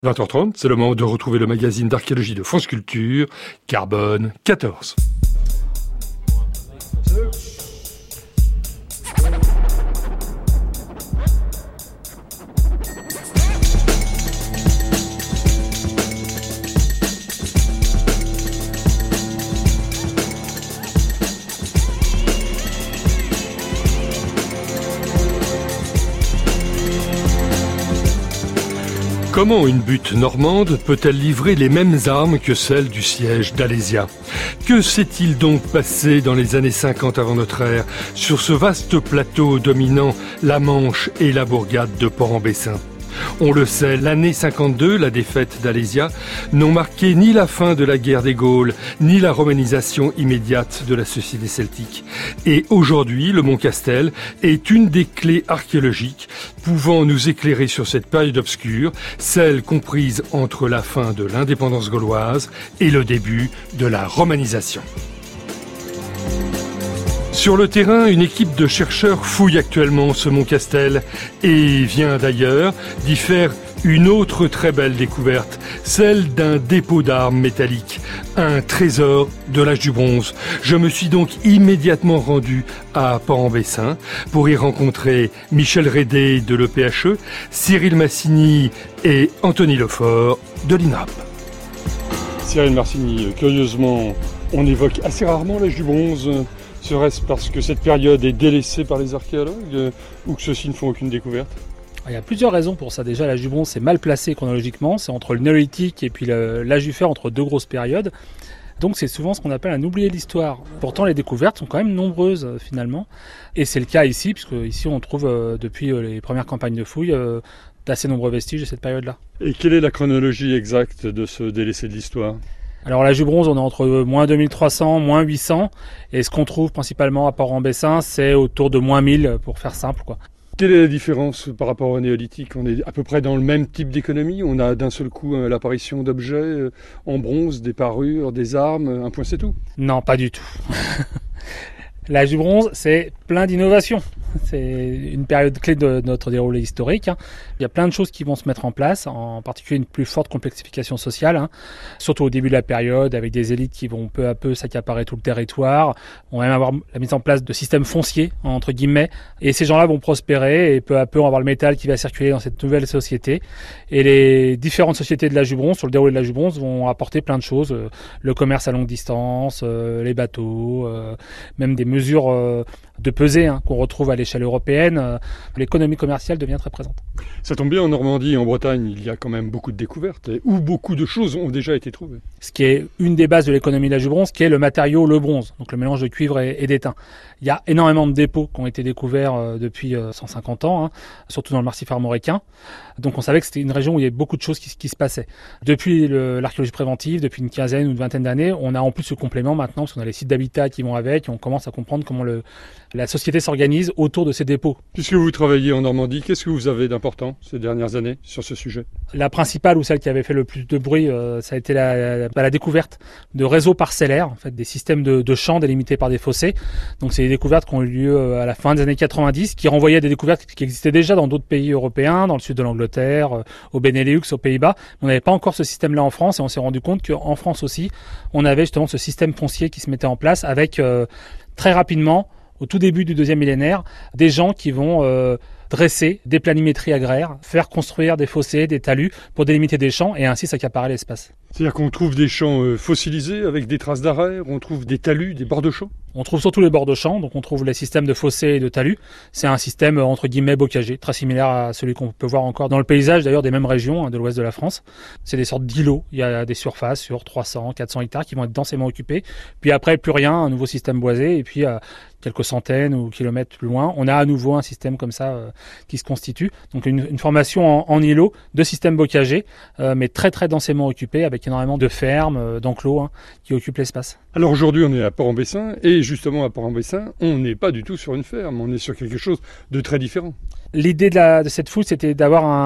20h30, c'est le moment de retrouver le magazine d'archéologie de France Culture, Carbone 14. Comment une butte normande peut-elle livrer les mêmes armes que celles du siège d'Alésia ? Que s'est-il donc passé dans les années 50 avant notre ère sur ce vaste plateau dominant la Manche et la bourgade de Port-en-Bessin ? On le sait, l'année 52, la défaite d'Alésia, n'ont marqué ni la fin de la guerre des Gaules, ni la romanisation immédiate de la société celtique. Et aujourd'hui, le Mont Castel est une des clés archéologiques pouvant nous éclairer sur cette période obscure, celle comprise entre la fin de l'indépendance gauloise et le début de la romanisation. Sur le terrain, une équipe de chercheurs fouille actuellement ce Mont Castel et vient d'ailleurs d'y faire une autre très belle découverte, celle d'un dépôt d'armes métalliques, un trésor de l'âge du bronze. Je me suis donc immédiatement rendu à Port-en-Bessin pour y rencontrer Michel Rédé de l'EPHE, Cyril Massigny et Anthony Lefort de l'INRAP. Cyril Massigny, curieusement, on évoque assez rarement l'âge du bronze. Serait-ce parce que cette période est délaissée par les archéologues ou que ceux-ci ne font aucune découverte ? Il y a plusieurs raisons pour ça. Déjà, l'âge du bronze, c'est mal placé chronologiquement. C'est entre le néolithique et puis l'âge du fer, entre deux grosses périodes. Donc c'est souvent ce qu'on appelle un oublié de l'histoire. Pourtant, les découvertes sont quand même nombreuses finalement. Et c'est le cas ici, puisque ici on trouve depuis les premières campagnes de fouilles d'assez nombreux vestiges de cette période-là. Et quelle est la chronologie exacte de ce délaissé de l'histoire ? Alors l'âge du bronze, on est entre moins 2300, moins 800, et ce qu'on trouve principalement à Port-en-Bessin, c'est autour de moins 1000, pour faire simple, quoi. Quelle est la différence par rapport au néolithique ? On est à peu près dans le même type d'économie, on a d'un seul coup l'apparition d'objets en bronze, des parures, des armes, un point c'est tout ? Non, pas du tout. L'âge du bronze, c'est plein d'innovations. C'est une période clé de notre déroulé historique. Il y a plein de choses qui vont se mettre en place, en particulier une plus forte complexification sociale, surtout au début de la période, avec des élites qui vont peu à peu s'accaparer tout le territoire. On va même avoir la mise en place de systèmes fonciers, entre guillemets, et ces gens-là vont prospérer, et peu à peu on va avoir le métal qui va circuler dans cette nouvelle société. Et les différentes sociétés de l'âge du bronze, sur le déroulé de l'âge du bronze, vont apporter plein de choses. Le commerce à longue distance, les bateaux, même des mesures de pesée qu'on retrouve à l'échelle européenne. L'économie commerciale devient très présente. Ça tombe bien, en Normandie et en Bretagne, il y a quand même beaucoup de découvertes où beaucoup de choses ont déjà été trouvées. Ce qui est une des bases de l'économie de l'âge du bronze, qui est le matériau, le bronze, donc le mélange de cuivre et d'étain. Il y a énormément de dépôts qui ont été découverts depuis 150 ans, surtout dans le massif armoricain. Donc on savait que c'était une région où il y avait beaucoup de choses qui se passaient. Depuis l'archéologie préventive, depuis une quinzaine ou une vingtaine d'années, on a en plus ce complément maintenant, parce qu'on a les sites d'habitat qui vont avec, et on commence à comprendre comment la société s'organise autour de ces dépôts. Puisque vous travaillez en Normandie, qu'est-ce que vous avez d'important ces dernières années sur ce sujet ? La principale, ou celle qui avait fait le plus de bruit, ça a été la découverte de réseaux parcellaires, en fait, des systèmes de champs délimités par des fossés. Donc c'est des découvertes qui ont eu lieu à la fin des années 90, qui renvoyaient à des découvertes qui existaient déjà dans d'autres pays européens, dans le sud de l'Angleterre, au Benelux, aux Pays-Bas. On n'avait pas encore ce système-là en France, et on s'est rendu compte qu'en France aussi, on avait justement ce système foncier qui se mettait en place avec très rapidement, au tout début du deuxième millénaire, des gens qui vont dresser des planimétries agraires, faire construire des fossés, des talus pour délimiter des champs et ainsi s'accaparer l'espace. C'est-à-dire qu'on trouve des champs fossilisés avec des traces d'arrêt, on trouve des talus, des bords de champs ? On trouve surtout les bords de champs, donc on trouve les systèmes de fossés et de talus. C'est un système entre guillemets bocager, très similaire à celui qu'on peut voir encore dans le paysage d'ailleurs des mêmes régions de l'ouest de la France. C'est des sortes d'îlots, il y a des surfaces sur 300, 400 hectares qui vont être densément occupées. Puis après, plus rien, un nouveau système boisé, et puis quelques centaines ou kilomètres plus loin, on a à nouveau un système comme ça qui se constitue. Donc une formation en îlot de systèmes bocagers, mais très très densément occupés, avec énormément de fermes, d'enclos qui occupent l'espace. Alors aujourd'hui on est à Port-en-Bessin, et justement à Port-en-Bessin, on n'est pas du tout sur une ferme, on est sur quelque chose de très différent. L'idée de cette fouille, c'était d'avoir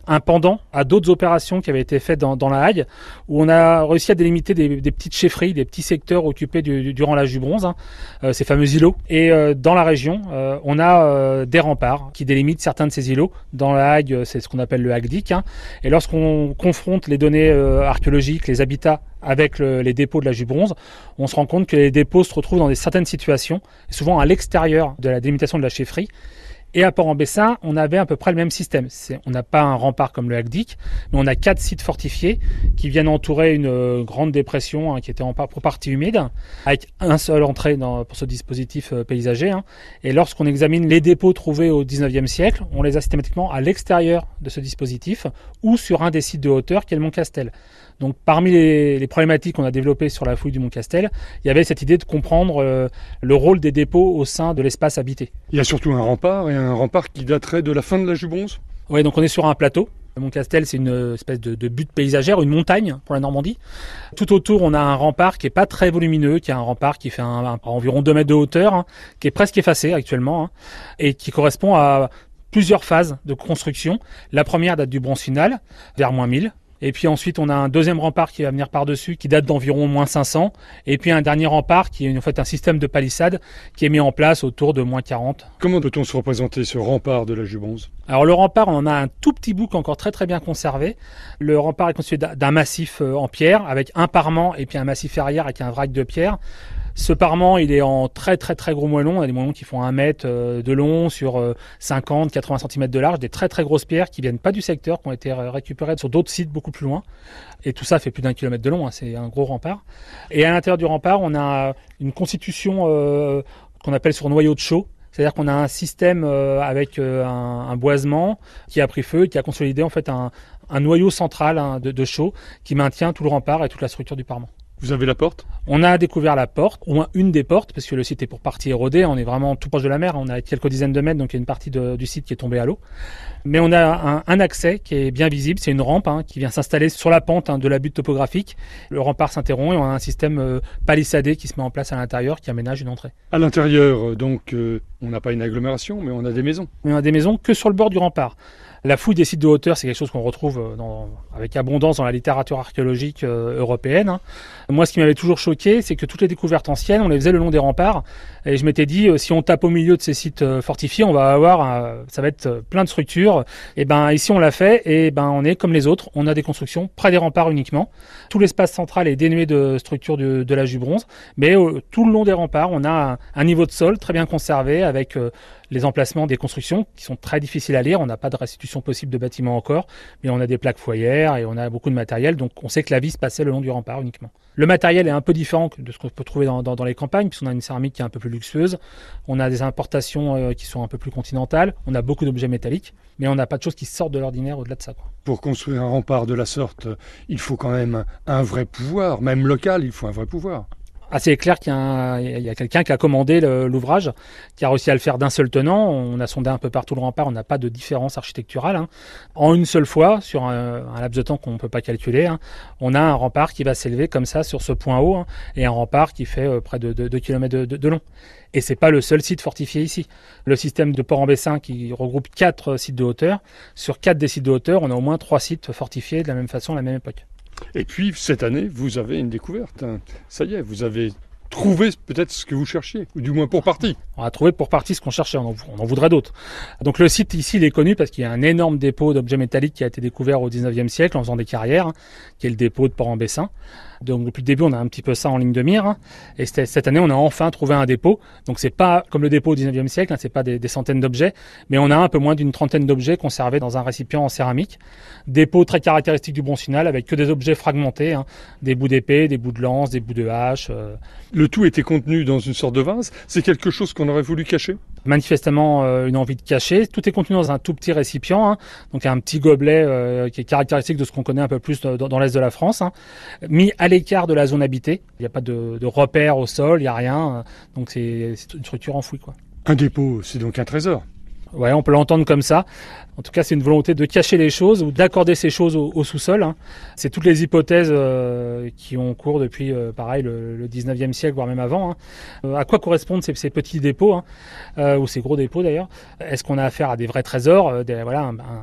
un pendant à d'autres opérations qui avaient été faites dans la Hague, où on a réussi à délimiter des petites chefferies, des petits secteurs occupés durant l'âge du bronze, ces fameux îlots. Et dans la région, on a des remparts qui délimitent certains de ces îlots. Dans la Hague, c'est ce qu'on appelle le Hagedic. Et lorsqu'on confronte les données archéologiques, les habitats avec les dépôts de l'âge du bronze, on se rend compte que les dépôts se retrouvent dans certaines situations, souvent à l'extérieur de la délimitation de la chefferie. Et à Port-en-Bessin, on avait à peu près le même système. On n'a pas un rempart comme le Hagedic, mais on a 4 sites fortifiés qui viennent entourer une grande dépression qui était pour partie humide, avec un seul entrée pour ce dispositif paysager. Et lorsqu'on examine les dépôts trouvés au 19e siècle, on les a systématiquement à l'extérieur de ce dispositif ou sur un des sites de hauteur qui est le Mont Castel. Donc parmi les problématiques qu'on a développées sur la fouille du Mont Castel, il y avait cette idée de comprendre le rôle des dépôts au sein de l'espace habité. Il y a surtout un rempart qui daterait de la fin de l'âge du bronze. Oui, donc on est sur un plateau. Le Mont Castel, c'est une espèce de butte paysagère, une montagne pour la Normandie. Tout autour, on a un rempart qui est pas très volumineux, qui est un rempart qui fait environ 2 mètres de hauteur, qui est presque effacé actuellement, et qui correspond à plusieurs phases de construction. La première date du bronze final, vers -1000. Et puis ensuite, on a un deuxième rempart qui va venir par-dessus, qui date d'environ -500. Et puis un dernier rempart qui est en fait un système de palissade qui est mis en place autour de -40. Comment peut-on se représenter ce rempart de l'âge du bronze ? Alors le rempart, on en a un tout petit bout encore très très bien conservé. Le rempart est constitué d'un massif en pierre avec un parement et puis un massif arrière avec un vrac de pierre. Ce parement, il est en très très très gros moellons. On a des moellons qui font 1 mètre de long sur 50-80 cm de large, des très très grosses pierres qui viennent pas du secteur, qui ont été récupérées sur d'autres sites beaucoup plus loin. Et tout ça fait plus d'1 kilomètre de long, c'est un gros rempart. Et à l'intérieur du rempart, on a une constitution qu'on appelle sur noyau de chaux. C'est-à-dire qu'on a un système avec un boisement qui a pris feu, qui a consolidé en fait un noyau central de chaux qui maintient tout le rempart et toute la structure du parement. Vous avez la porte ? On a découvert la porte, au moins une des portes, parce que le site est pour partie érodé. On est vraiment tout proche de la mer. On a quelques dizaines de mètres, donc il y a une partie du site qui est tombée à l'eau. Mais on a un accès qui est bien visible. C'est une rampe qui vient s'installer sur la pente de la butte topographique. Le rempart s'interrompt et on a un système palissadé qui se met en place à l'intérieur, qui aménage une entrée. À l'intérieur, donc, on n'a pas une agglomération, mais on a des maisons. Mais on a des maisons que sur le bord du rempart. La fouille des sites de hauteur, c'est quelque chose qu'on retrouve avec abondance dans la littérature archéologique européenne. Moi, ce qui m'avait toujours choqué, c'est que toutes les découvertes anciennes, on les faisait le long des remparts. Et je m'étais dit, si on tape au milieu de ces sites fortifiés, on va avoir, ça va être plein de structures. Et ici, on l'a fait. Et on est comme les autres. On a des constructions près des remparts uniquement. Tout l'espace central est dénué de structures de l'âge du bronze. Mais tout le long des remparts, on a un niveau de sol très bien conservé avec les emplacements des constructions qui sont très difficiles à lire. On n'a pas de restitution possible de bâtiments encore, mais on a des plaques foyères et on a beaucoup de matériel. Donc on sait que la vie se passait le long du rempart uniquement. Le matériel est un peu différent de ce qu'on peut trouver dans les campagnes, puisqu'on a une céramique qui est un peu plus luxueuse. On a des importations qui sont un peu plus continentales. On a beaucoup d'objets métalliques, mais on n'a pas de choses qui sortent de l'ordinaire au-delà de ça, quoi. Pour construire un rempart de la sorte, il faut quand même un vrai pouvoir, même local, il faut un vrai pouvoir. C'est clair qu'il y a quelqu'un qui a commandé l'ouvrage, qui a réussi à le faire d'un seul tenant. On a sondé un peu partout le rempart, on n'a pas de différence architecturale. En une seule fois, sur un laps de temps qu'on ne peut pas calculer, on a un rempart qui va s'élever comme ça sur ce point haut, et un rempart qui fait près de 2 km de long. Et c'est pas le seul site fortifié ici. Le système de Port-en-Bessin qui regroupe 4 sites de hauteur, sur 4 des sites de hauteur, on a au moins 3 sites fortifiés de la même façon à la même époque. Et puis, cette année, vous avez une découverte. Ça y est, vous avez trouvé peut-être ce que vous cherchiez, ou du moins pour partie. On a trouvé pour partie ce qu'on cherchait, on en voudrait d'autres. Donc le site ici, il est connu parce qu'il y a un énorme dépôt d'objets métalliques qui a été découvert au 19e siècle en faisant des carrières, qui est le dépôt de Port-en-Bessin. Donc depuis le début, on a un petit peu ça en ligne de mire. Et cette année, on a enfin trouvé un dépôt. Donc c'est pas comme le dépôt au 19e siècle, c'est pas des centaines d'objets, mais on a un peu moins d'une trentaine d'objets conservés dans un récipient en céramique. Dépôt très caractéristique du bronze final avec que des objets fragmentés, des bouts d'épée, des bouts de lance, des bouts de hache. Le tout était contenu dans une sorte de vase. C'est quelque chose qu'on aurait voulu cacher ? Manifestement une envie de cacher. Tout est contenu dans un tout petit récipient, donc un petit gobelet qui est caractéristique de ce qu'on connaît un peu plus dans l'est de la France, mis à l'écart de la zone habitée. Il n'y a pas de repères au sol, il n'y a rien, donc c'est une structure enfouie, quoi. Un dépôt, c'est donc un trésor. Ouais, on peut l'entendre comme ça. En tout cas, c'est une volonté de cacher les choses ou d'accorder ces choses au sous-sol. C'est toutes les hypothèses qui ont cours depuis, pareil, le 19e siècle, voire même avant. À quoi correspondent ces petits dépôts, ou ces gros dépôts d'ailleurs ? Est-ce qu'on a affaire à des vrais trésors,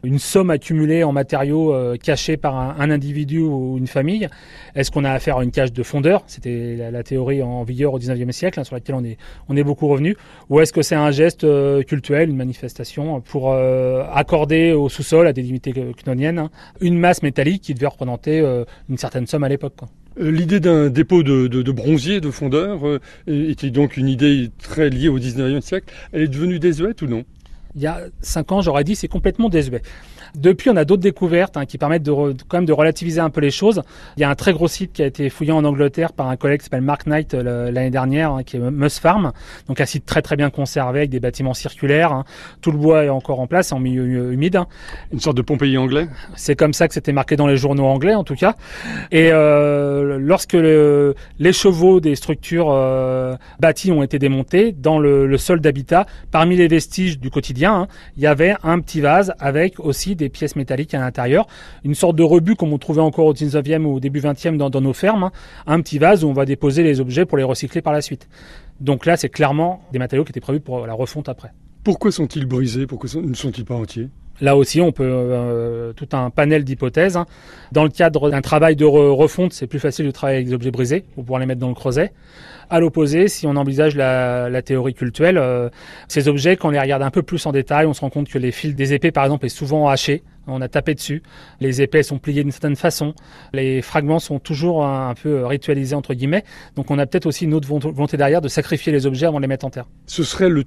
une somme accumulée en matériaux cachés par un individu ou une famille? Est-ce qu'on a affaire à une cache de fondeur? C'était la théorie en vigueur au 19e siècle, sur laquelle on est beaucoup revenu. Ou est-ce que c'est un geste cultuel, une manifestation pour accorder au sous-sol, à des divinités cnoniennes, une masse métallique qui devait représenter une certaine somme à l'époque, quoi. L'idée d'un dépôt de bronzier, de fondeur, était donc une idée très liée au 19e siècle. Elle est devenue désuète ou non? Il y a 5 ans, j'aurais dit c'est complètement désuet. Depuis, on a d'autres découvertes qui permettent quand même de relativiser un peu les choses. Il y a un très gros site qui a été fouillé en Angleterre par un collègue qui s'appelle Mark Knight l'année dernière, qui est Moss Farm. Donc un site très très bien conservé avec des bâtiments circulaires. Tout le bois est encore en place, en milieu humide. Une sorte de Pompéi anglais? C'est comme ça que c'était marqué dans les journaux anglais en tout cas. Et lorsque les chevaux des structures bâties ont été démontés, dans le sol d'habitat, parmi les vestiges du quotidien, il y avait un petit vase avec aussi des pièces métalliques à l'intérieur, une sorte de rebut comme on trouvait encore au 19e ou au début 20e dans nos fermes, un petit vase où on va déposer les objets pour les recycler par la suite. Donc là, c'est clairement des matériaux qui étaient prévus pour la refonte après. Pourquoi sont-ils brisés? Pourquoi ne sont-ils pas entiers? Là aussi, on peut tout un panel d'hypothèses. Dans le cadre d'un travail de refonte, c'est plus facile de travailler avec des objets brisés pour pouvoir les mettre dans le creuset. À l'opposé, si on envisage la théorie cultuelle, ces objets, quand on les regarde un peu plus en détail, on se rend compte que les fils des épées, par exemple, est souvent hachés. On a tapé dessus. Les épées sont pliées d'une certaine façon. Les fragments sont toujours un peu ritualisés, entre guillemets. Donc on a peut-être aussi une autre volonté derrière de sacrifier les objets avant de les mettre en terre. Ce serait le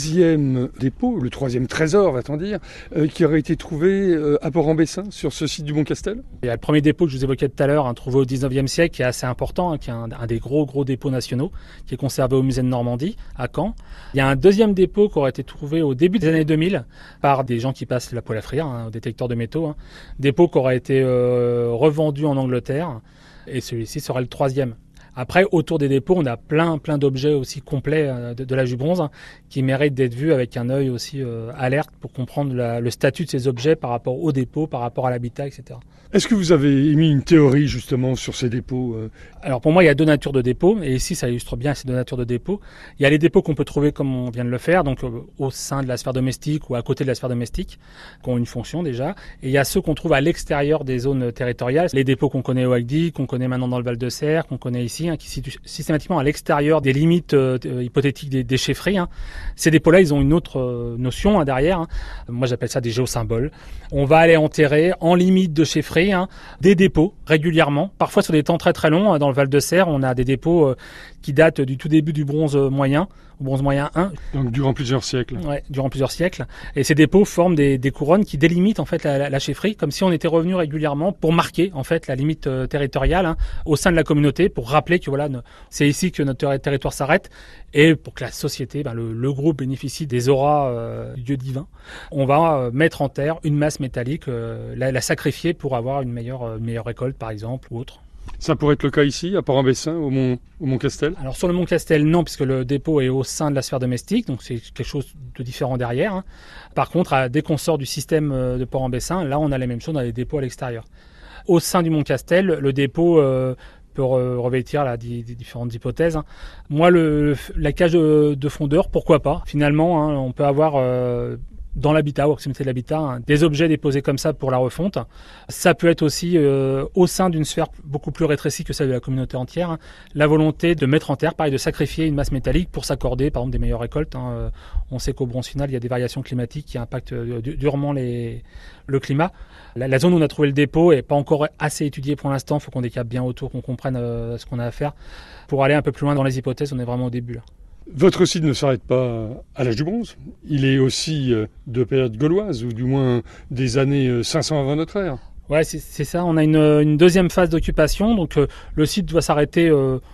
3e dépôt, le 3e trésor, va-t-on dire, qui aurait été trouvé à Port-en-Bessin, sur ce site du Mont-Castel? Il y a le premier dépôt que je vous évoquais tout à l'heure, trouvé au 19e siècle, qui est assez important, qui est un des gros dépôts nationaux, qui est conservé au musée de Normandie, à Caen. Il y a un deuxième dépôt qui aurait été trouvé au début des années 2000 par des gens qui passent la poêle à frire, au détecteur de métaux. Dépôt qui aurait été revendu en Angleterre, et celui-ci serait le 3e. Après, autour des dépôts, on a plein d'objets aussi complets de l'âge du bronze qui méritent d'être vus avec un œil aussi alerte pour comprendre le statut de ces objets par rapport aux dépôts, par rapport à l'habitat, etc. Est-ce que vous avez émis une théorie justement sur ces dépôts? Alors pour moi, il y a 2 natures de dépôts, et ici ça illustre bien ces 2 natures de dépôts. Il y a les dépôts qu'on peut trouver comme on vient de le faire, donc au sein de la sphère domestique ou à côté de la sphère domestique, qui ont une fonction déjà. Et il y a ceux qu'on trouve à l'extérieur des zones territoriales, les dépôts qu'on connaît au Agdy, qu'on connaît maintenant dans le Val-de-Serre, qu'on connaît ici, qui se situent systématiquement à l'extérieur des limites hypothétiques des chefferies. Ces dépôts-là, ils ont une autre notion derrière. Moi, j'appelle ça des géosymboles. On va aller enterrer en limite de chefferie des dépôts régulièrement, parfois sur des temps très très longs. Dans le Val-de-Serre, on a des dépôts qui datent du tout début du bronze moyen, au bronze moyen 1. Donc durant plusieurs siècles. Ouais, durant plusieurs siècles. Et ces dépôts forment des couronnes qui délimitent en fait la chefferie, comme si on était revenu régulièrement pour marquer en fait la limite territoriale au sein de la communauté, pour rappeler que voilà, c'est ici que notre territoire s'arrête, et pour que la société, le groupe bénéficie des auras du Dieu divin. On va mettre en terre une masse métallique, la sacrifier pour avoir une meilleure récolte par exemple, ou autre. Ça pourrait être le cas ici, à Port-en-Bessin, au Mont-Castel? Alors sur le Mont-Castel, non, puisque le dépôt est au sein de la sphère domestique, donc c'est quelque chose de différent derrière. Par contre, dès qu'on sort du système de Port-en-Bessin, là on a les mêmes choses dans les dépôts à l'extérieur. Au sein du Mont-Castel, le dépôt peut revêtir des différentes hypothèses. Moi, la cage de fondeur, pourquoi pas? Finalement, on peut avoir dans l'habitat, ou à proximité de l'habitat, des objets déposés comme ça pour la refonte. Ça peut être aussi au sein d'une sphère beaucoup plus rétrécie que celle de la communauté entière, la volonté de mettre en terre, pareil, de sacrifier une masse métallique pour s'accorder par exemple des meilleures récoltes. On sait qu'au bronze final, il y a des variations climatiques qui impactent durement le climat. La zone où on a trouvé le dépôt n'est pas encore assez étudiée pour l'instant. Il faut qu'on décape bien autour, qu'on comprenne ce qu'on a à faire. Pour aller un peu plus loin dans les hypothèses, on est vraiment au début là. Votre site ne s'arrête pas à l'âge du bronze. Il est aussi de période gauloise, ou du moins des années 500 avant notre ère. Ouais, c'est ça. On a une deuxième phase d'occupation. Donc le site doit s'arrêter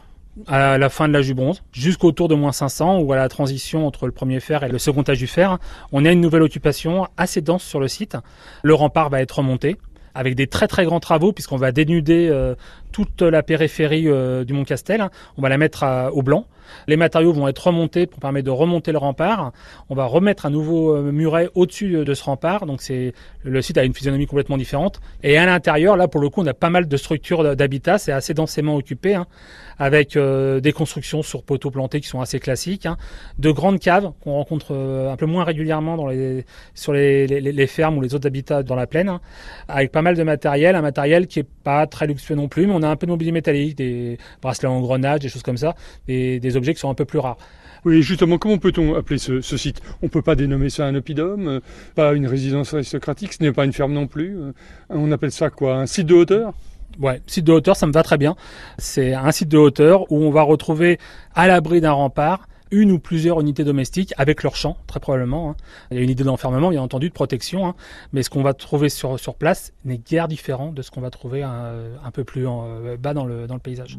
à la fin de l'âge du bronze, jusqu'autour de moins 500, ou à la transition entre le premier fer et le second âge du fer. On a une nouvelle occupation assez dense sur le site. Le rempart va être remonté. avec des très très grands travaux, puisqu'on va dénuder toute la périphérie du Mont Castel. On va la mettre au blanc. Les matériaux vont être remontés pour permettre de remonter le rempart. On va remettre un nouveau muret au-dessus de ce rempart. Donc le site a une physionomie complètement différente. Et à l'intérieur, là pour le coup, on a pas mal de structures d'habitat. C'est assez densément occupé, avec des constructions sur poteaux plantés qui sont assez classiques, de grandes caves qu'on rencontre un peu moins régulièrement sur les fermes ou les autres habitats dans la plaine, avec pas mal de matériel, un matériel qui est pas très luxueux non plus, mais on a un peu de mobilier métallique, des bracelets en engrenage, des choses comme ça, des objets qui sont un peu plus rares. Oui, justement, comment peut-on appeler ce site ? On ne peut pas dénommer ça un oppidum, pas une résidence aristocratique, ce n'est pas une ferme non plus. On appelle ça quoi ? Un site de hauteur ? Ouais, site de hauteur, ça me va très bien. C'est un site de hauteur où on va retrouver à l'abri d'un rempart une ou plusieurs unités domestiques avec leur champ, très probablement. Il y a une idée d'enfermement, bien entendu, de protection, mais ce qu'on va trouver sur place n'est guère différent de ce qu'on va trouver un peu plus bas dans le paysage.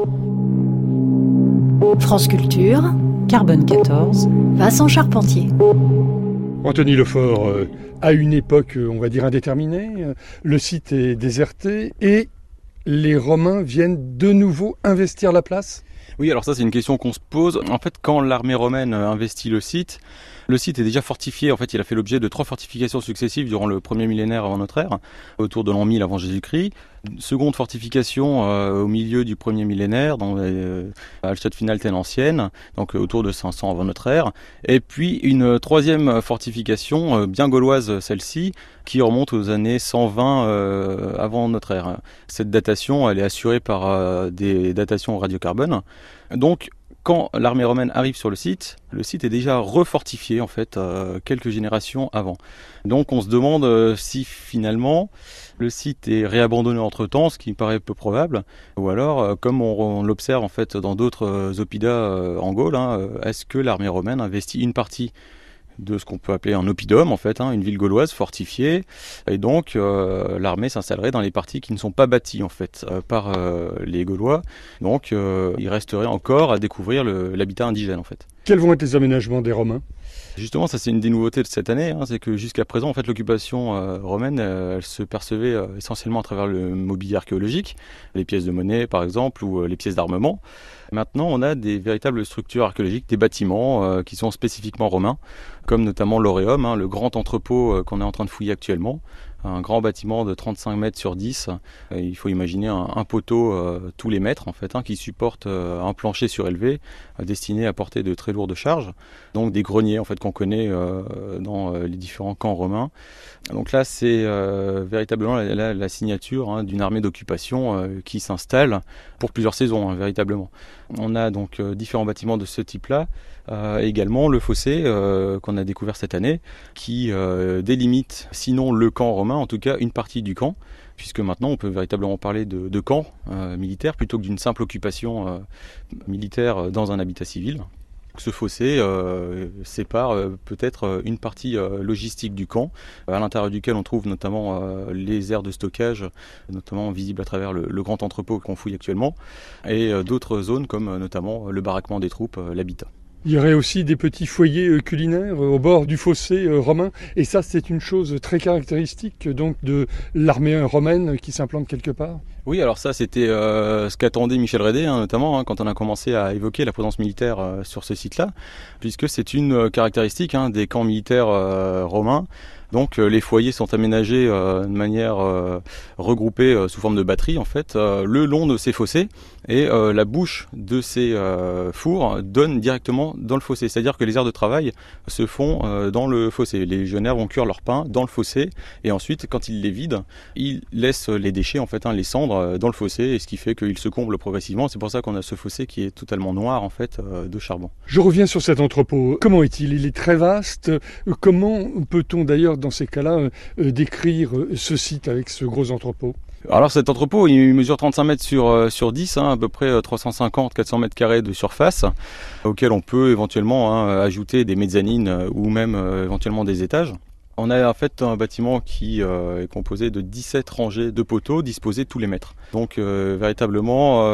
France Culture, Carbone 14, Vincent Charpentier. Anthony Lefort, à une époque, on va dire indéterminée, le site est déserté et les Romains viennent de nouveau investir la place ? Oui, alors ça c'est une question qu'on se pose. En fait, quand l'armée romaine investit le site est déjà fortifié. En fait, il a fait l'objet de 3 fortifications successives durant le premier millénaire avant notre ère, autour de l'an 1000 avant Jésus-Christ. Une seconde fortification au milieu du premier millénaire, dans Altstadt-Finalten ancienne, donc autour de 500 avant notre ère. Et puis une troisième fortification, bien gauloise celle-ci, qui remonte aux années 120 avant notre ère. Cette datation, elle est assurée par des datations au radiocarbone. Donc, quand l'armée romaine arrive sur le site est déjà refortifié en fait quelques générations avant. Donc on se demande si finalement le site est réabandonné entre-temps, ce qui me paraît peu probable, ou alors comme on l'observe en fait dans d'autres oppidats en Gaule, est-ce que l'armée romaine investit une partie de ce qu'on peut appeler un oppidum, en fait, une ville gauloise fortifiée, et donc l'armée s'installerait dans les parties qui ne sont pas bâties en fait par les Gaulois, donc il resterait encore à découvrir l'habitat indigène en fait. Quels vont être les aménagements des Romains ? Justement, ça c'est une des nouveautés de cette année, c'est que jusqu'à présent, en fait, l'occupation romaine, elle se percevait essentiellement à travers le mobilier archéologique, les pièces de monnaie par exemple, ou les pièces d'armement. Maintenant, on a des véritables structures archéologiques, des bâtiments qui sont spécifiquement romains, comme notamment l'Auréum, le grand entrepôt qu'on est en train de fouiller actuellement. Un grand bâtiment de 35 mètres sur 10. Il faut imaginer un poteau tous les mètres en fait, qui supporte un plancher surélevé destiné à porter de très lourdes charges. Donc des greniers en fait qu'on connaît dans les différents camps romains. Donc là c'est véritablement la signature d'une armée d'occupation qui s'installe pour plusieurs saisons véritablement. On a donc différents bâtiments de ce type-là. Également le fossé qu'on a découvert cette année qui délimite sinon le camp romain, en tout cas une partie du camp, puisque maintenant on peut véritablement parler de camp militaire plutôt que d'une simple occupation militaire dans un habitat civil. Ce fossé sépare peut-être une partie logistique du camp, à l'intérieur duquel on trouve notamment les aires de stockage, notamment visibles à travers le grand entrepôt qu'on fouille actuellement, et d'autres zones comme notamment le baraquement des troupes, l'habitat. Il y aurait aussi des petits foyers culinaires au bord du fossé romain, et ça c'est une chose très caractéristique donc de l'armée romaine qui s'implante quelque part. Oui, alors ça c'était ce qu'attendait Michel Rédé, notamment quand on a commencé à évoquer la présence militaire sur ce site-là, puisque c'est une caractéristique des camps militaires romains. Donc les foyers sont aménagés de manière regroupée sous forme de batterie en fait, le long de ces fossés, et la bouche de ces fours donne directement dans le fossé. C'est-à-dire que les aires de travail se font dans le fossé. Les légionnaires vont cuire leur pain dans le fossé, et ensuite quand ils les vident, ils laissent les déchets en fait, les cendres dans le fossé, et ce qui fait qu'ils se comblent progressivement. C'est pour ça qu'on a ce fossé qui est totalement noir en fait de charbon. Je reviens sur cet entrepôt. Comment est-il ? Il est très vaste. Comment peut-on d'ailleurs dans ces cas-là décrire ce site avec ce gros entrepôt ? Alors cet entrepôt, il mesure 35 mètres sur 10, à peu près 350-400 mètres carrés de surface, auquel on peut éventuellement ajouter des mezzanines ou même éventuellement des étages. On a en fait un bâtiment qui est composé de 17 rangées de poteaux disposés tous les mètres. Donc véritablement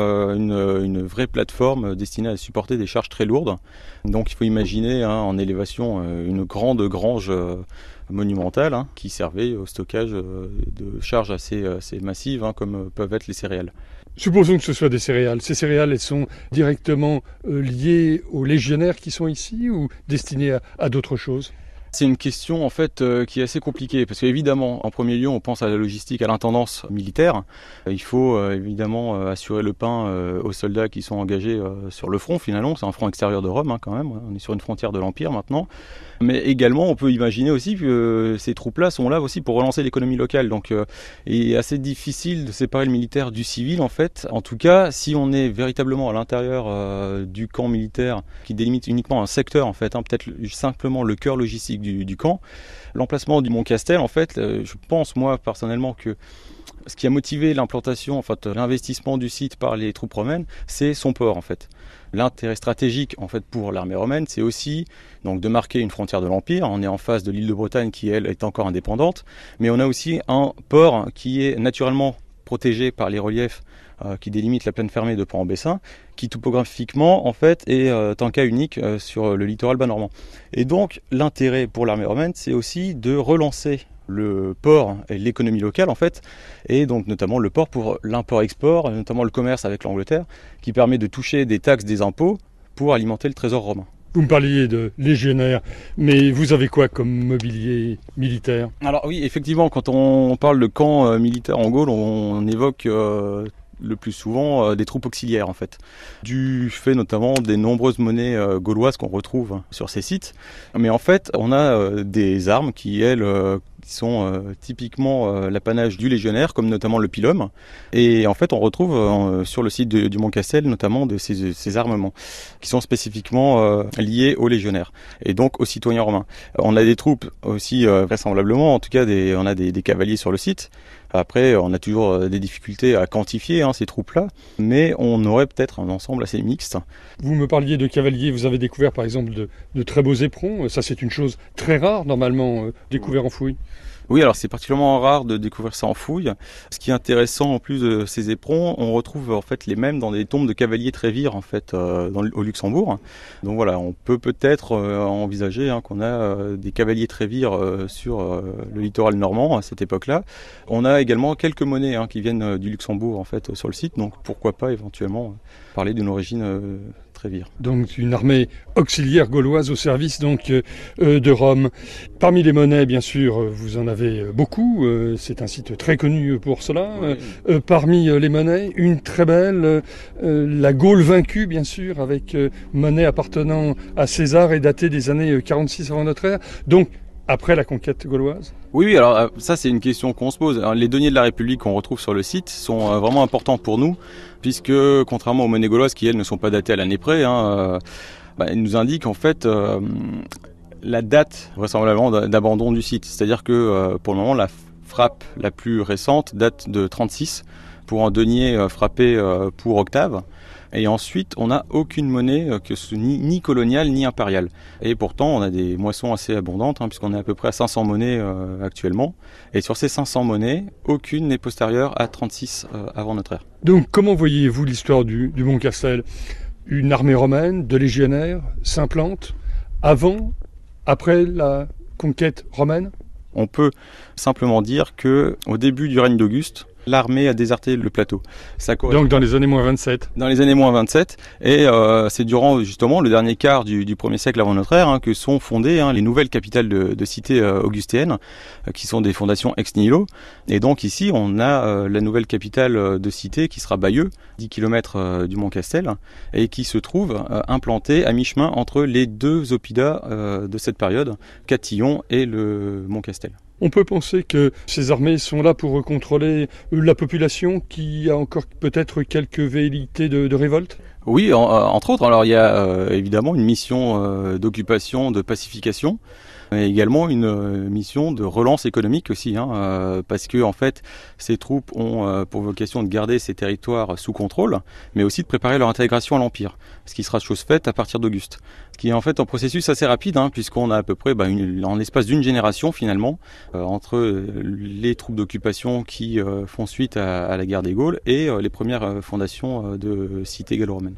une vraie plateforme destinée à supporter des charges très lourdes. Donc il faut imaginer en élévation une grande grange monumentale qui servait au stockage de charges assez massives comme peuvent être les céréales. Supposons que ce soit des céréales. Ces céréales, elles sont directement liées aux légionnaires qui sont ici ou destinées à d'autres choses ? C'est une question en fait qui est assez compliquée parce qu'évidemment en premier lieu on pense à la logistique, à l'intendance militaire. Il faut évidemment assurer le pain aux soldats qui sont engagés sur le front finalement, c'est un front extérieur de Rome quand même, on est sur une frontière de l'Empire maintenant. Mais également on peut imaginer aussi que ces troupes-là sont là aussi pour relancer l'économie locale. Donc il est assez difficile de séparer le militaire du civil en fait. En tout cas si on est véritablement à l'intérieur du camp militaire qui délimite uniquement un secteur en fait, peut-être simplement le cœur logistique du camp. L'emplacement du Mont Castel, en fait, je pense moi personnellement que ce qui a motivé l'implantation, en fait, l'investissement du site par les troupes romaines, c'est son port en fait. L'intérêt stratégique en fait pour l'armée romaine, c'est aussi donc de marquer une frontière de l'Empire. On est en face de l'île de Bretagne qui elle est encore indépendante, mais on a aussi un port qui est naturellement protégé par les reliefs qui délimitent la plaine fermée de Pont-en-Bessin, qui topographiquement en fait est un cas unique sur le littoral bas normand. Et donc l'intérêt pour l'armée romaine, c'est aussi de relancer le port et l'économie locale en fait, et donc notamment le port pour l'import-export, notamment le commerce avec l'Angleterre, qui permet de toucher des taxes, des impôts pour alimenter le trésor romain. Vous me parliez de légionnaires, mais vous avez quoi comme mobilier militaire ? Alors oui, effectivement, quand on parle de camp militaire en Gaule, on évoque le plus souvent des troupes auxiliaires en fait, du fait notamment des nombreuses monnaies gauloises qu'on retrouve sur ces sites. Mais en fait, on a des armes qui elles sont typiquement l'apanage du légionnaire, comme notamment le pilum. Et en fait, on retrouve sur le site du Mont Castel notamment de ces armements qui sont spécifiquement liés aux légionnaires et donc aux citoyens romains. On a des troupes aussi vraisemblablement, en tout cas on a des cavaliers sur le site. Après, on a toujours des difficultés à quantifier ces troupes-là, mais on aurait peut-être un ensemble assez mixte. Vous me parliez de cavaliers, vous avez découvert par exemple de très beaux éperons. Ça, c'est une chose très rare normalement, découvert en fouille. Oui, alors c'est particulièrement rare de découvrir ça en fouille. Ce qui est intéressant en plus de ces éperons, on retrouve en fait les mêmes dans des tombes de cavaliers Trévire en fait au Luxembourg. Donc voilà, on peut peut-être envisager qu'on a des cavaliers Trévire sur le littoral normand à cette époque-là. On a également quelques monnaies qui viennent du Luxembourg en fait sur le site, donc pourquoi pas éventuellement parler d'une origine Trévire. Donc une armée auxiliaire gauloise au service donc de Rome. Parmi les monnaies, bien sûr, vous en avez beaucoup. C'est un site très connu pour cela. Oui. Parmi les monnaies, une très belle, la Gaule vaincue, bien sûr, avec monnaie appartenant à César et datée des années 46 avant notre ère. Donc après la conquête gauloise. Oui, alors ça c'est une question qu'on se pose. Alors, les deniers de la République qu'on retrouve sur le site sont vraiment importants pour nous, puisque contrairement aux monnaies gauloises qui elles ne sont pas datées à l'année près, elles nous indiquent en fait la date vraisemblablement d'abandon du site. C'est-à-dire que pour le moment la frappe la plus récente date de 36 pour un denier frappé pour Octave. Et ensuite, on n'a aucune monnaie ni coloniale ni impériale. Et pourtant, on a des moissons assez abondantes, puisqu'on est à peu près à 500 monnaies actuellement. Et sur ces 500 monnaies, aucune n'est postérieure à 36 avant notre ère. Donc, comment voyez-vous l'histoire du Mont Castel ? Une armée romaine, de légionnaires, s'implante avant, après la conquête romaine ? On peut simplement dire qu'au début du règne d'Auguste, l'armée a déserté le plateau. Donc dans les années moins 27. Dans les années moins 27. Et c'est durant justement le dernier quart du 1er siècle avant notre ère que sont fondées les nouvelles capitales de cités augustéennes, qui sont des fondations ex nihilo. Et donc ici, on a la nouvelle capitale de cité qui sera Bayeux, 10 km du Mont Castel, et qui se trouve implantée à mi-chemin entre les deux oppidats de cette période, Catillon et le Mont Castel. On peut penser que ces armées sont là pour contrôler la population qui a encore peut-être quelques velléités de révolte ? Oui, entre autres. Alors il y a évidemment une mission d'occupation, de pacification. Et également une mission de relance économique aussi, parce que en fait, ces troupes ont pour vocation de garder ces territoires sous contrôle, mais aussi de préparer leur intégration à l'Empire, ce qui sera chose faite à partir d'Auguste. Ce qui est en fait un processus assez rapide, puisqu'on a à peu près en l'espace d'une génération finalement, entre les troupes d'occupation qui font suite à la guerre des Gaules et les premières fondations de cités gallo-romaines.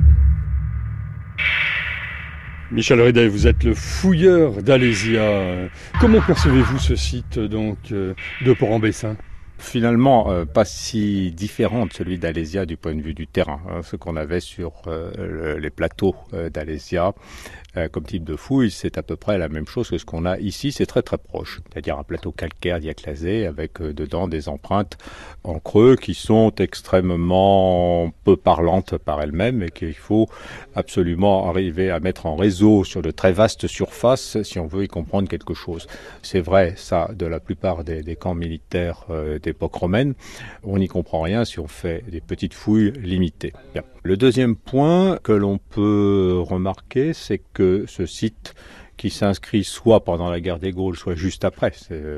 Michel Redet, vous êtes le fouilleur d'Alésia. Comment percevez-vous ce site donc de Port-en-Bessin ? Finalement, pas si différent de celui d'Alésia du point de vue du terrain. Ce qu'on avait sur les plateaux d'Alésia comme type de fouille, c'est à peu près la même chose que ce qu'on a ici, c'est très très proche. C'est-à-dire un plateau calcaire diaclasé avec dedans des empreintes en creux qui sont extrêmement peu parlantes par elles-mêmes et qu'il faut absolument arriver à mettre en réseau sur de très vastes surfaces si on veut y comprendre quelque chose. C'est vrai, ça, de la plupart des camps militaires d'époque romaine. On n'y comprend rien si on fait des petites fouilles limitées. Bien. Le deuxième point que l'on peut remarquer, c'est que ce site qui s'inscrit soit pendant la guerre des Gaules, soit juste après.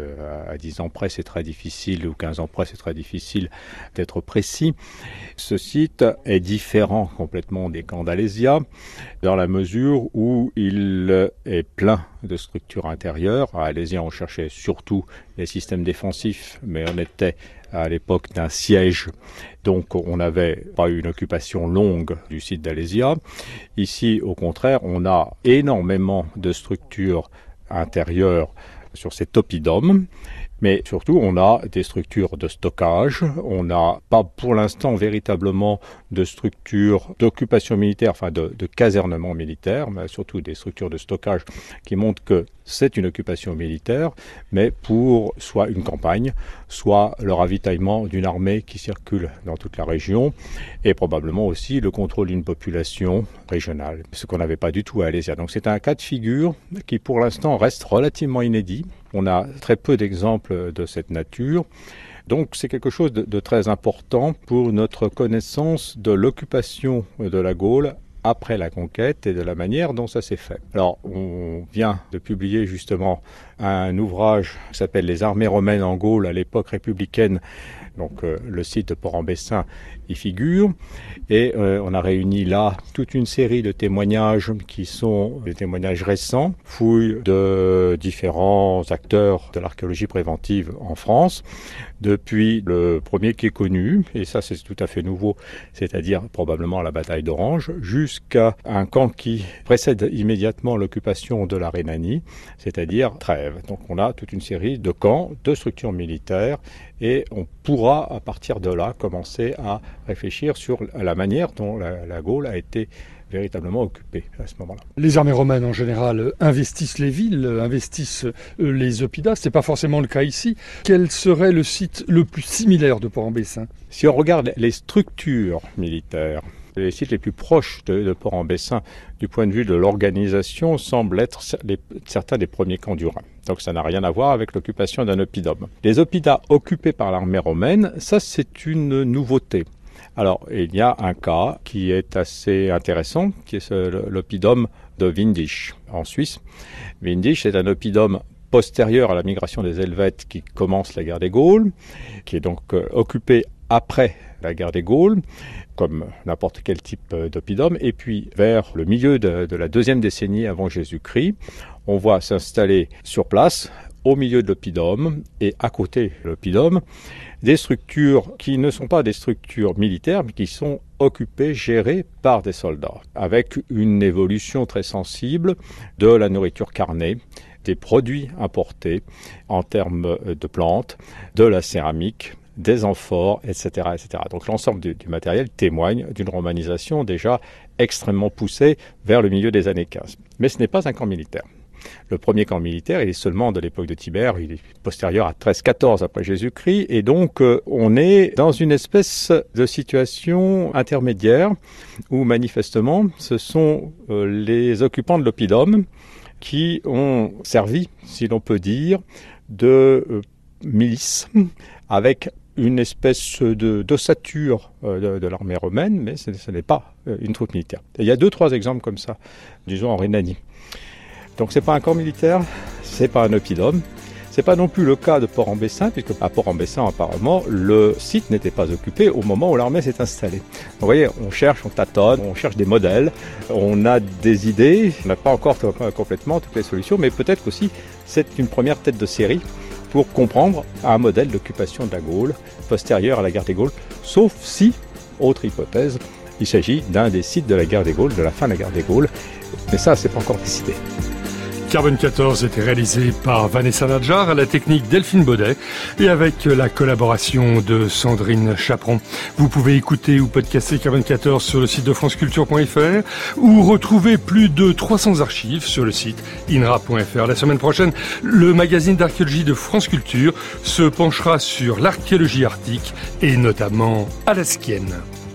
À 10 ans près, c'est très difficile, ou 15 ans près, c'est très difficile d'être précis. Ce site est différent complètement des camps d'Alésia, dans la mesure où il est plein de structures intérieures. À Alésia, on cherchait surtout les systèmes défensifs, mais on était à l'époque d'un siège, donc on n'avait pas une occupation longue du site d'Alésia. Ici, au contraire, on a énormément de structures intérieures sur cet oppidum, mais surtout on a des structures de stockage, on n'a pas pour l'instant véritablement de structures d'occupation militaire, enfin de casernement militaire, mais surtout des structures de stockage qui montrent que c'est une occupation militaire, mais pour soit une campagne, soit le ravitaillement d'une armée qui circule dans toute la région, et probablement aussi le contrôle d'une population régionale, ce qu'on n'avait pas du tout à Alésia. Donc c'est un cas de figure qui pour l'instant reste relativement inédit. On a très peu d'exemples de cette nature. Donc c'est quelque chose de très important pour notre connaissance de l'occupation de la Gaule après la conquête et de la manière dont ça s'est fait. Alors, on vient de publier justement un ouvrage qui s'appelle « Les armées romaines en Gaule à l'époque républicaine ». Donc, le site de Port-en-Bessin y figure. Et on a réuni là toute une série de témoignages qui sont des témoignages récents, fouilles de différents acteurs de l'archéologie préventive en France, depuis le premier qui est connu, et ça c'est tout à fait nouveau, c'est-à-dire probablement la bataille d'Orange, jusqu'à un camp qui précède immédiatement l'occupation de la Rhénanie, c'est-à-dire Trèves. Donc on a toute une série de camps, de structures militaires, et on pourra à partir de là commencer à réfléchir sur la manière dont la Gaule a été véritablement occupée à ce moment-là. Les armées romaines en général investissent les villes, investissent les oppida, ce n'est pas forcément le cas ici. Quel serait le site le plus similaire de Port-en-Bessin ? Si on regarde les structures militaires, les sites les plus proches de Port-en-Bessin du point de vue de l'organisation semblent être certains des premiers camps du Rhin. Donc ça n'a rien à voir avec l'occupation d'un oppidum. Les oppidas occupés par l'armée romaine, ça c'est une nouveauté. Alors, il y a un cas qui est assez intéressant, qui est l'oppidum de Windisch, en Suisse. Windisch est un oppidum postérieur à la migration des Helvètes qui commence la guerre des Gaules, qui est donc occupé après la guerre des Gaules, comme n'importe quel type d'oppidum. Et puis, vers le milieu de la deuxième décennie avant Jésus-Christ, on voit s'installer sur place, au milieu de l'oppidum et à côté de l'oppidum, des structures qui ne sont pas des structures militaires, mais qui sont occupées, gérées par des soldats, avec une évolution très sensible de la nourriture carnée, des produits importés en termes de plantes, de la céramique, des amphores, etc., etc. Donc l'ensemble du matériel témoigne d'une romanisation déjà extrêmement poussée vers le milieu des années 15. Mais ce n'est pas un camp militaire. Le premier camp militaire, il est seulement de l'époque de Tibère, il est postérieur à 13-14 après Jésus-Christ, et donc on est dans une espèce de situation intermédiaire où manifestement ce sont les occupants de l'oppidum qui ont servi, si l'on peut dire, de milice avec une espèce d'ossature de l'armée romaine, mais ce n'est pas une troupe militaire. Et il y a 2-3 exemples comme ça, disons en Rhénanie. Donc c'est pas un camp militaire, c'est pas un oppidum. C'est pas non plus le cas de Port-en-Bessin, puisque à Port-en-Bessin, apparemment, le site n'était pas occupé au moment où l'armée s'est installée. Donc, vous voyez, on cherche, on tâtonne, on cherche des modèles, on a des idées, on n'a pas encore complètement toutes les solutions, mais peut-être qu'aussi c'est une première tête de série pour comprendre un modèle d'occupation de la Gaule postérieur à la guerre des Gaules, sauf si, autre hypothèse, il s'agit d'un des sites de la guerre des Gaules, de la fin de la guerre des Gaules, mais ça, c'est pas encore décidé. Carbone 14 était réalisé par Vanessa Nadjar, à la technique Delphine Baudet et avec la collaboration de Sandrine Chaperon. Vous pouvez écouter ou podcaster Carbone 14 sur le site de franceculture.fr ou retrouver plus de 300 archives sur le site inra.fr. La semaine prochaine, le magazine d'archéologie de France Culture se penchera sur l'archéologie arctique et notamment alaskienne.